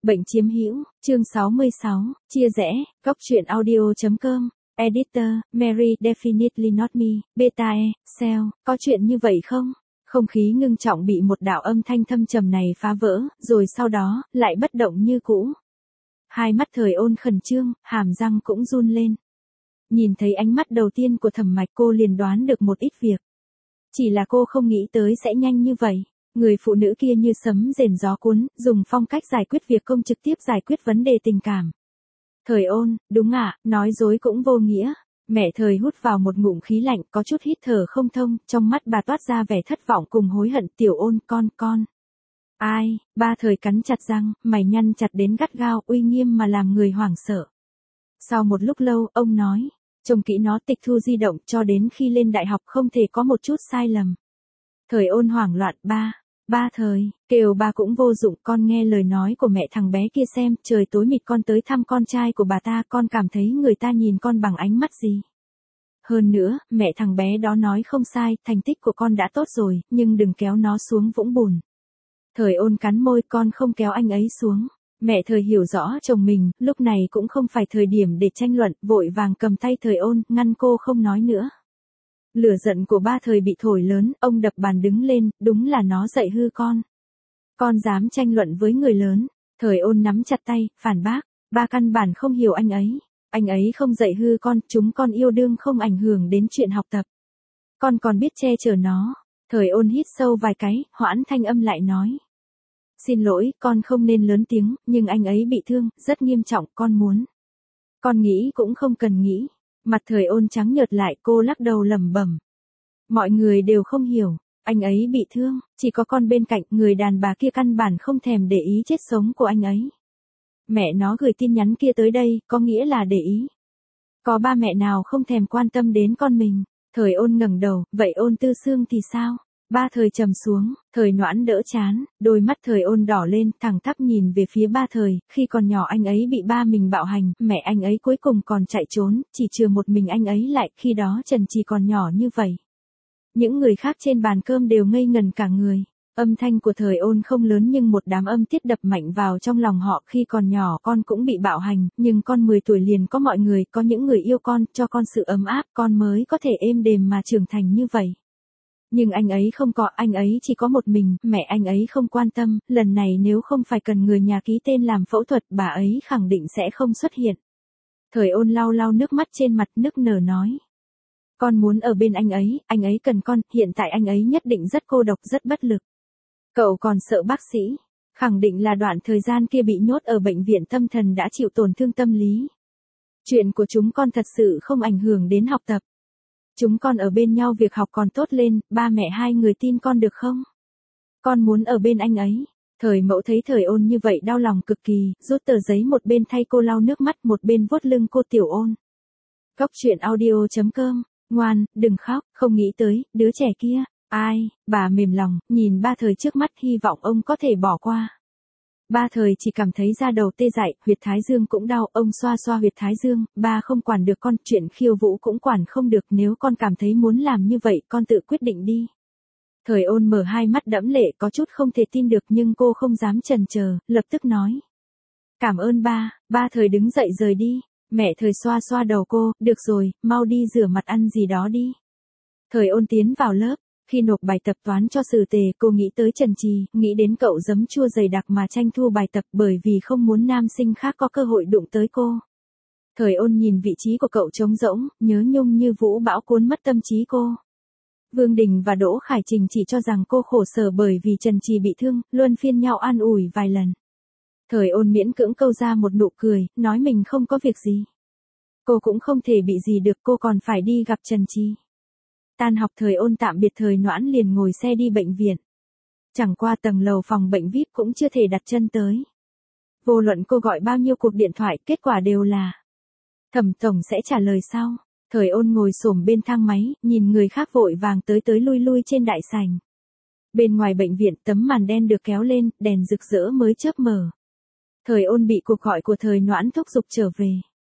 Bệnh chiếm hữu, chương 66, chia rẽ, góc truyện audio.com, editor, Mary Definitely Not Me, beta e, cell, có chuyện như vậy không? Không khí ngưng trọng bị một đạo âm thanh thâm trầm này phá vỡ, rồi sau đó, lại bất động như cũ. Hai mắt Thời Ôn khẩn trương, hàm răng cũng run lên. Nhìn thấy ánh mắt đầu tiên của Thẩm Mạch cô liền đoán được một ít việc. Chỉ là cô không nghĩ tới sẽ nhanh như vậy. Người phụ nữ kia như sấm rền gió cuốn, dùng phong cách giải quyết việc công trực tiếp giải quyết vấn đề tình cảm. Thời Ôn, đúng ạ, nói dối cũng vô nghĩa. Mẹ Thời hút vào một ngụm khí lạnh, có chút hít thở không thông, trong mắt bà toát ra vẻ thất vọng cùng hối hận. Tiểu Ôn, con. Ai, ba Thời cắn chặt răng, mày nhăn chặt đến gắt gao, uy nghiêm mà làm người hoảng sợ. Sau một lúc lâu, ông nói, trông kỹ nó, tịch thu di động cho đến khi lên đại học không thể có một chút sai lầm. Thời Ôn hoảng loạn, ba Thời, kêu ba cũng vô dụng, con nghe lời nói của mẹ thằng bé kia xem, trời tối mịt con tới thăm con trai của bà ta, con cảm thấy người ta nhìn con bằng ánh mắt gì. Hơn nữa, mẹ thằng bé đó nói không sai, thành tích của con đã tốt rồi, nhưng đừng kéo nó xuống vũng bùn. Thời Ôn cắn môi, con không kéo anh ấy xuống. Mẹ Thời hiểu rõ chồng mình, lúc này cũng không phải thời điểm để tranh luận, vội vàng cầm tay Thời Ôn, ngăn cô không nói nữa. Lửa giận của ba Thời bị thổi lớn, ông đập bàn đứng lên, đúng là nó dạy hư con. Con dám tranh luận với người lớn. Thời Ôn nắm chặt tay, phản bác, ba căn bản không hiểu anh ấy không dạy hư con, chúng con yêu đương không ảnh hưởng đến chuyện học tập. Con còn biết che chở nó. Thời Ôn hít sâu vài cái, hoãn thanh âm lại nói. Xin lỗi, con không nên lớn tiếng, nhưng anh ấy bị thương, rất nghiêm trọng, con muốn. Con nghĩ cũng không cần nghĩ. Mặt Thời Ôn trắng nhợt lại, cô lắc đầu lẩm bẩm. Mọi người đều không hiểu, anh ấy bị thương, chỉ có con bên cạnh, người đàn bà kia căn bản không thèm để ý chết sống của anh ấy. Mẹ nó gửi tin nhắn kia tới đây, có nghĩa là để ý. Có ba mẹ nào không thèm quan tâm đến con mình? Thời Ôn ngẩng đầu, vậy Ôn Tư Xương thì sao? Ba Thời trầm xuống, Thời Noãn đỡ chán, đôi mắt Thời Ôn đỏ lên, thẳng tắp nhìn về phía ba Thời, khi còn nhỏ anh ấy bị ba mình bạo hành, mẹ anh ấy cuối cùng còn chạy trốn, chỉ chừa một mình anh ấy lại, khi đó Trần Trì còn nhỏ như vậy. Những người khác trên bàn cơm đều ngây ngần cả người. Âm thanh của Thời Ôn không lớn nhưng một đám âm tiết đập mạnh vào trong lòng họ. Khi còn nhỏ con cũng bị bạo hành, nhưng con 10 tuổi liền có mọi người, có những người yêu con, cho con sự ấm áp, con mới có thể êm đềm mà trưởng thành như vậy. Nhưng anh ấy không có, anh ấy chỉ có một mình, mẹ anh ấy không quan tâm, lần này nếu không phải cần người nhà ký tên làm phẫu thuật, bà ấy khẳng định sẽ không xuất hiện. Thời Ôn lau lau nước mắt trên mặt, nức nở nói. Con muốn ở bên anh ấy cần con, hiện tại anh ấy nhất định rất cô độc, rất bất lực. Cậu còn sợ bác sĩ, khẳng định là đoạn thời gian kia bị nhốt ở bệnh viện tâm thần đã chịu tổn thương tâm lý. Chuyện của chúng con thật sự không ảnh hưởng đến học tập. Chúng con ở bên nhau việc học còn tốt lên, ba mẹ hai người tin con được không? Con muốn ở bên anh ấy. Thời Mẫu thấy Thời Ôn như vậy đau lòng cực kỳ, rút tờ giấy một bên thay cô lau nước mắt, một bên vuốt lưng cô. Tiểu Ôn. Góc truyện audio.com, ngoan, đừng khóc, không nghĩ tới, đứa trẻ kia. Ai, bà mềm lòng, nhìn ba Thời trước mắt, hy vọng ông có thể bỏ qua. Ba Thời chỉ cảm thấy da đầu tê dại, huyệt thái dương cũng đau, ông xoa xoa huyệt thái dương, ba không quản được con, chuyện khiêu vũ cũng quản không được, nếu con cảm thấy muốn làm như vậy, con tự quyết định đi. Thời Ôn mở hai mắt đẫm lệ, có chút không thể tin được nhưng cô không dám chần chờ, lập tức nói. Cảm ơn ba Thời đứng dậy rời đi, mẹ Thời xoa xoa đầu cô, được rồi, mau đi rửa mặt ăn gì đó đi. Thời Ôn tiến vào lớp. Khi nộp bài tập toán cho Sử Tề, cô nghĩ tới Trần Trì, nghĩ đến cậu giấm chua dày đặc mà tranh thu bài tập bởi vì không muốn nam sinh khác có cơ hội đụng tới cô. Thời Ôn nhìn vị trí của cậu trống rỗng, nhớ nhung như vũ bão cuốn mất tâm trí cô. Vương Đình và Đỗ Khải Trình chỉ cho rằng cô khổ sở bởi vì Trần Trì bị thương, luân phiên nhau an ủi vài lần. Thời Ôn miễn cưỡng câu ra một nụ cười, nói mình không có việc gì. Cô cũng không thể bị gì được, cô còn phải đi gặp Trần Trì. Tan học Thời Ôn tạm biệt Thời Noãn liền ngồi xe đi bệnh viện. Chẳng qua tầng lầu phòng bệnh VIP cũng chưa thể đặt chân tới. Vô luận cô gọi bao nhiêu cuộc điện thoại, kết quả đều là Thẩm tổng sẽ trả lời sau. Thời Ôn ngồi xổm bên thang máy, nhìn người khác vội vàng tới lui lui trên đại sảnh. Bên ngoài bệnh viện tấm màn đen được kéo lên, đèn rực rỡ mới chớp mở. Thời Ôn bị cuộc gọi của Thời Noãn thúc giục trở về.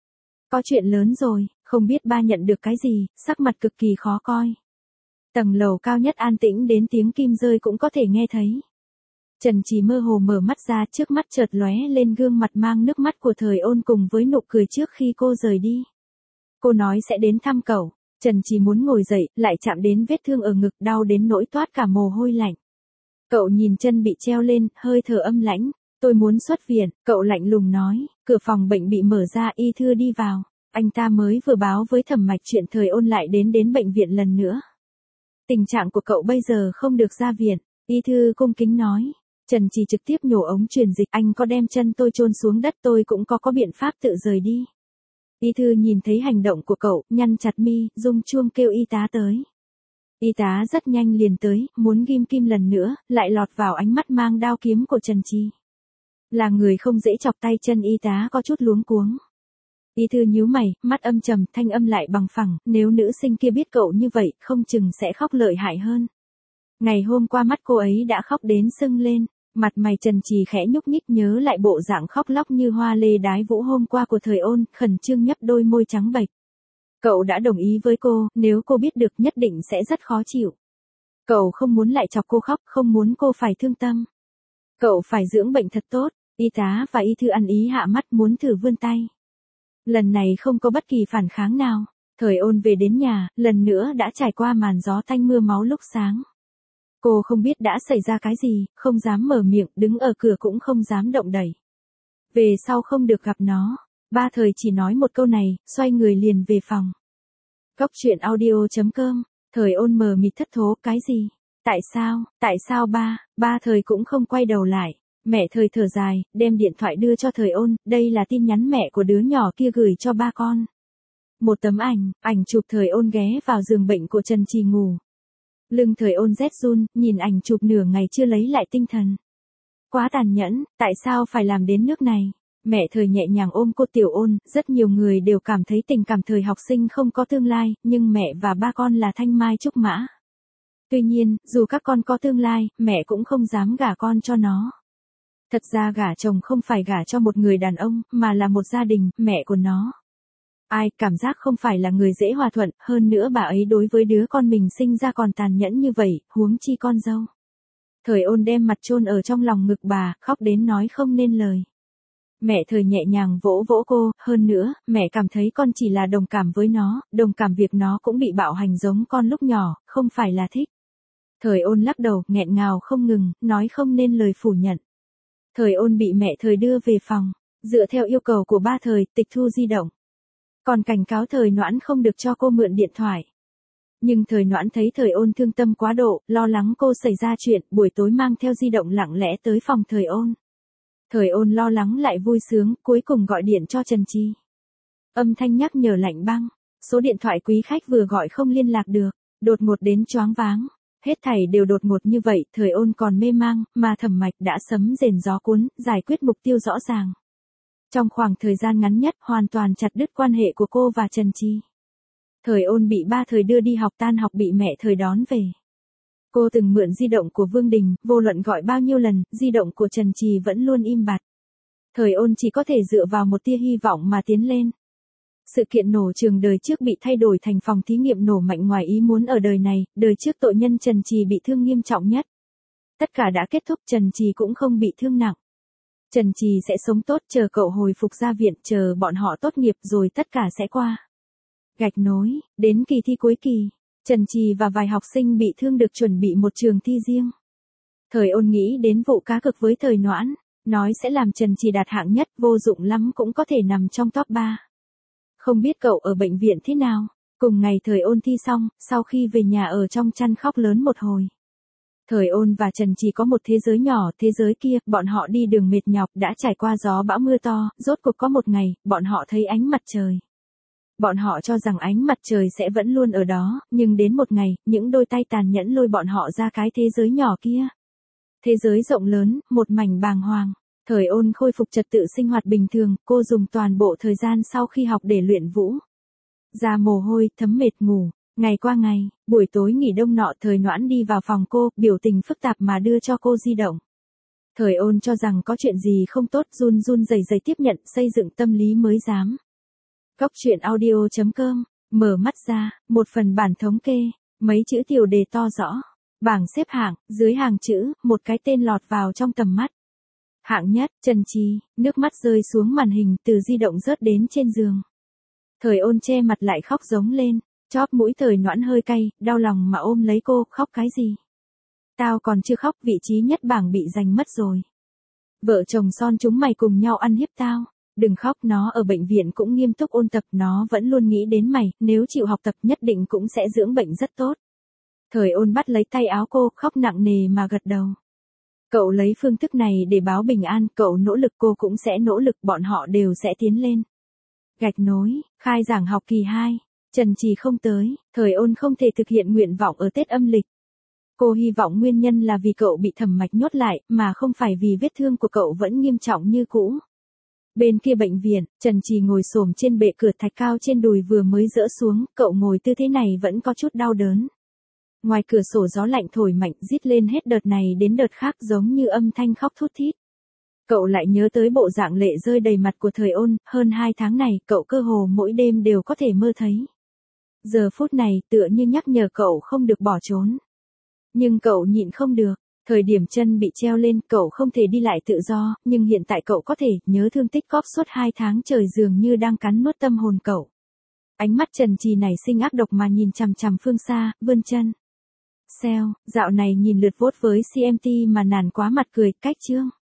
Có chuyện lớn rồi, không biết ba nhận được cái gì, sắc mặt cực kỳ khó coi. Tầng lầu cao nhất an tĩnh đến tiếng kim rơi cũng có thể nghe thấy. Trần Trì mơ hồ mở mắt ra, trước mắt chợt lóe lên gương mặt mang nước mắt của Thời Ôn cùng với nụ cười trước khi cô rời đi. Cô nói sẽ đến thăm cậu. Trần Trì muốn ngồi dậy, lại chạm đến vết thương ở ngực, đau đến nỗi toát cả mồ hôi lạnh. Cậu nhìn chân bị treo lên, hơi thở âm lãnh. Tôi muốn xuất viện, cậu lạnh lùng nói. Cửa phòng bệnh bị mở ra, y thư đi vào. Anh ta mới vừa báo với Thẩm Mạch chuyện Thời Ôn lại đến bệnh viện lần nữa. Tình trạng của cậu bây giờ không được ra viện. Y thư cung kính nói. Trần Trì trực tiếp nhổ ống truyền dịch. Anh có đem chân tôi chôn xuống đất tôi cũng có biện pháp tự rời đi. Y thư nhìn thấy hành động của cậu, nhăn chặt mi, rung chuông kêu y tá tới. Y tá rất nhanh liền tới, muốn ghim kim lần nữa, lại lọt vào ánh mắt mang đao kiếm của Trần Trì. Là người không dễ chọc tay chân, y tá có chút luống cuống. Y thư nhíu mày, mắt âm trầm, thanh âm lại bằng phẳng, nếu nữ sinh kia biết cậu như vậy, không chừng sẽ khóc lợi hại hơn. Ngày hôm qua mắt cô ấy đã khóc đến sưng lên, mặt mày Trần Trì khẽ nhúc nhích nhớ lại bộ dạng khóc lóc như hoa lê đái vũ hôm qua của Thời Ôn, khẩn trương nhấp đôi môi trắng bệch. Cậu đã đồng ý với cô, nếu cô biết được nhất định sẽ rất khó chịu. Cậu không muốn lại chọc cô khóc, không muốn cô phải thương tâm. Cậu phải dưỡng bệnh thật tốt. Y tá và y thư ăn ý hạ mắt muốn thử vươn tay. Lần này không có bất kỳ phản kháng nào. Thời Ôn về đến nhà, lần nữa đã trải qua màn gió tanh mưa máu lúc sáng. Cô không biết đã xảy ra cái gì, không dám mở miệng, đứng ở cửa cũng không dám động đẩy. Về sau không được gặp nó, ba Thời chỉ nói một câu này, xoay người liền về phòng. Góc truyện audio.com, Thời Ôn mờ mịt thất thố, cái gì? Tại sao ba Thời cũng không quay đầu lại. Mẹ Thời thở dài, đem điện thoại đưa cho Thời Ôn, đây là tin nhắn mẹ của đứa nhỏ kia gửi cho ba con. Một tấm ảnh chụp Thời Ôn ghé vào giường bệnh của Trần Trì ngủ. Lưng Thời Ôn rét run, nhìn ảnh chụp nửa ngày chưa lấy lại tinh thần. Quá tàn nhẫn, tại sao phải làm đến nước này? Mẹ Thời nhẹ nhàng ôm cô Tiểu Ôn, rất nhiều người đều cảm thấy tình cảm thời học sinh không có tương lai, nhưng mẹ và ba con là thanh mai trúc mã. Tuy nhiên, dù các con có tương lai, mẹ cũng không dám gả con cho nó. Thật ra gả chồng không phải gả cho một người đàn ông, mà là một gia đình, mẹ của nó. Ai, cảm giác không phải là người dễ hòa thuận, hơn nữa bà ấy đối với đứa con mình sinh ra còn tàn nhẫn như vậy, huống chi con dâu. Thời Ôn đem mặt chôn ở trong lòng ngực bà, khóc đến nói không nên lời. Mẹ Thời nhẹ nhàng vỗ vỗ cô, hơn nữa, mẹ cảm thấy con chỉ là đồng cảm với nó, đồng cảm việc nó cũng bị bạo hành giống con lúc nhỏ, không phải là thích. Thời Ôn lắc đầu, nghẹn ngào không ngừng, nói không nên lời phủ nhận. Thời Ôn bị mẹ Thời đưa về phòng, dựa theo yêu cầu của ba Thời, tịch thu di động. Còn cảnh cáo Thời Noãn không được cho cô mượn điện thoại. Nhưng Thời Noãn thấy Thời Ôn thương tâm quá độ, lo lắng cô xảy ra chuyện, buổi tối mang theo di động lặng lẽ tới phòng Thời Ôn. Thời Ôn lo lắng lại vui sướng, cuối cùng gọi điện cho Trần Trì. Âm thanh nhắc nhở lạnh băng, số điện thoại quý khách vừa gọi không liên lạc được, đột ngột đến choáng váng. Hết thảy đều đột ngột như vậy, Thời Ôn còn mê mang, mà Thẩm Mạch đã sấm rền gió cuốn, giải quyết mục tiêu rõ ràng. Trong khoảng thời gian ngắn nhất, hoàn toàn chặt đứt quan hệ của cô và Trần Trì. Thời Ôn bị ba Thời đưa đi học, tan học bị mẹ Thời đón về. Cô từng mượn di động của Vương Đình, vô luận gọi bao nhiêu lần, di động của Trần Trì vẫn luôn im bặt. Thời Ôn chỉ có thể dựa vào một tia hy vọng mà tiến lên. Sự kiện nổ trường đời trước bị thay đổi thành phòng thí nghiệm nổ mạnh ngoài ý muốn ở đời này, đời trước tội nhân Trần Trì bị thương nghiêm trọng nhất. Tất cả đã kết thúc, Trần Trì cũng không bị thương nặng. Trần Trì sẽ sống tốt, chờ cậu hồi phục ra viện, chờ bọn họ tốt nghiệp rồi tất cả sẽ qua. Gạch nối, đến kỳ thi cuối kỳ, Trần Trì và vài học sinh bị thương được chuẩn bị một trường thi riêng. Thời Ôn nghĩ đến vụ cá cược với Thời Noãn, nói sẽ làm Trần Trì đạt hạng nhất, vô dụng lắm cũng có thể nằm trong top 3. Không biết cậu ở bệnh viện thế nào? Cùng ngày Thời Ôn thi xong, sau khi về nhà ở trong chăn khóc lớn một hồi. Thời Ôn và Trần Trì có một thế giới nhỏ, thế giới kia, bọn họ đi đường mệt nhọc, đã trải qua gió bão mưa to, rốt cuộc có một ngày, bọn họ thấy ánh mặt trời. Bọn họ cho rằng ánh mặt trời sẽ vẫn luôn ở đó, nhưng đến một ngày, những đôi tay tàn nhẫn lôi bọn họ ra cái thế giới nhỏ kia. Thế giới rộng lớn, một mảnh bàng hoàng. Thời Ôn khôi phục trật tự sinh hoạt bình thường, cô dùng toàn bộ thời gian sau khi học để luyện vũ. Ra mồ hôi, thấm mệt ngủ. Ngày qua ngày, buổi tối nghỉ đông nọ Thời Noãn đi vào phòng cô, biểu tình phức tạp mà đưa cho cô di động. Thời Ôn cho rằng có chuyện gì không tốt, run run rẩy rẩy tiếp nhận, xây dựng tâm lý mới dám. Góc truyện audio.com, mở mắt ra, một phần bản thống kê, mấy chữ tiêu đề to rõ. Bảng xếp hạng, dưới hàng chữ, một cái tên lọt vào trong tầm mắt. Hạng nhất, Trần Trì, nước mắt rơi xuống màn hình từ di động rớt đến trên giường. Thời Ôn che mặt lại khóc giống lên, chóp mũi Thời Noãn hơi cay, đau lòng mà ôm lấy cô, khóc cái gì? Tao còn chưa khóc, vị trí nhất bảng bị giành mất rồi. Vợ chồng son chúng mày cùng nhau ăn hiếp tao. Đừng khóc, nó ở bệnh viện cũng nghiêm túc ôn tập, nó vẫn luôn nghĩ đến mày, nếu chịu học tập nhất định cũng sẽ dưỡng bệnh rất tốt. Thời Ôn bắt lấy tay áo cô, khóc nặng nề mà gật đầu. Cậu lấy phương thức này để báo bình an, cậu nỗ lực cô cũng sẽ nỗ lực, bọn họ đều sẽ tiến lên. Gạch nối, khai giảng học kỳ 2, Trần Trì không tới, Thời Ôn không thể thực hiện nguyện vọng ở Tết âm lịch. Cô hy vọng nguyên nhân là vì cậu bị thẩm mạch nhốt lại, mà không phải vì vết thương của cậu vẫn nghiêm trọng như cũ. Bên kia bệnh viện, Trần Trì ngồi xổm trên bệ cửa thạch cao trên đùi vừa mới dỡ xuống, cậu ngồi tư thế này vẫn có chút đau đớn. Ngoài cửa sổ gió lạnh thổi mạnh rít lên hết đợt này đến đợt khác giống như âm thanh khóc thút thít. Cậu lại nhớ tới bộ dạng lệ rơi đầy mặt của Thời Ôn, hơn 2 tháng này cậu cơ hồ mỗi đêm đều có thể mơ thấy. Giờ phút này tựa như nhắc nhở cậu không được bỏ trốn. Nhưng cậu nhịn không được, thời điểm chân bị treo lên cậu không thể đi lại tự do, nhưng hiện tại cậu có thể, nhớ thương tích cóp suốt 2 tháng trời dường như đang cắn nuốt tâm hồn cậu. Ánh mắt Trần Trì nảy sinh ác độc mà nhìn chằm chằm phương xa, vươn chân. Dạo này nhìn lượt vote với CMT mà nản quá mặt cười, cách chương.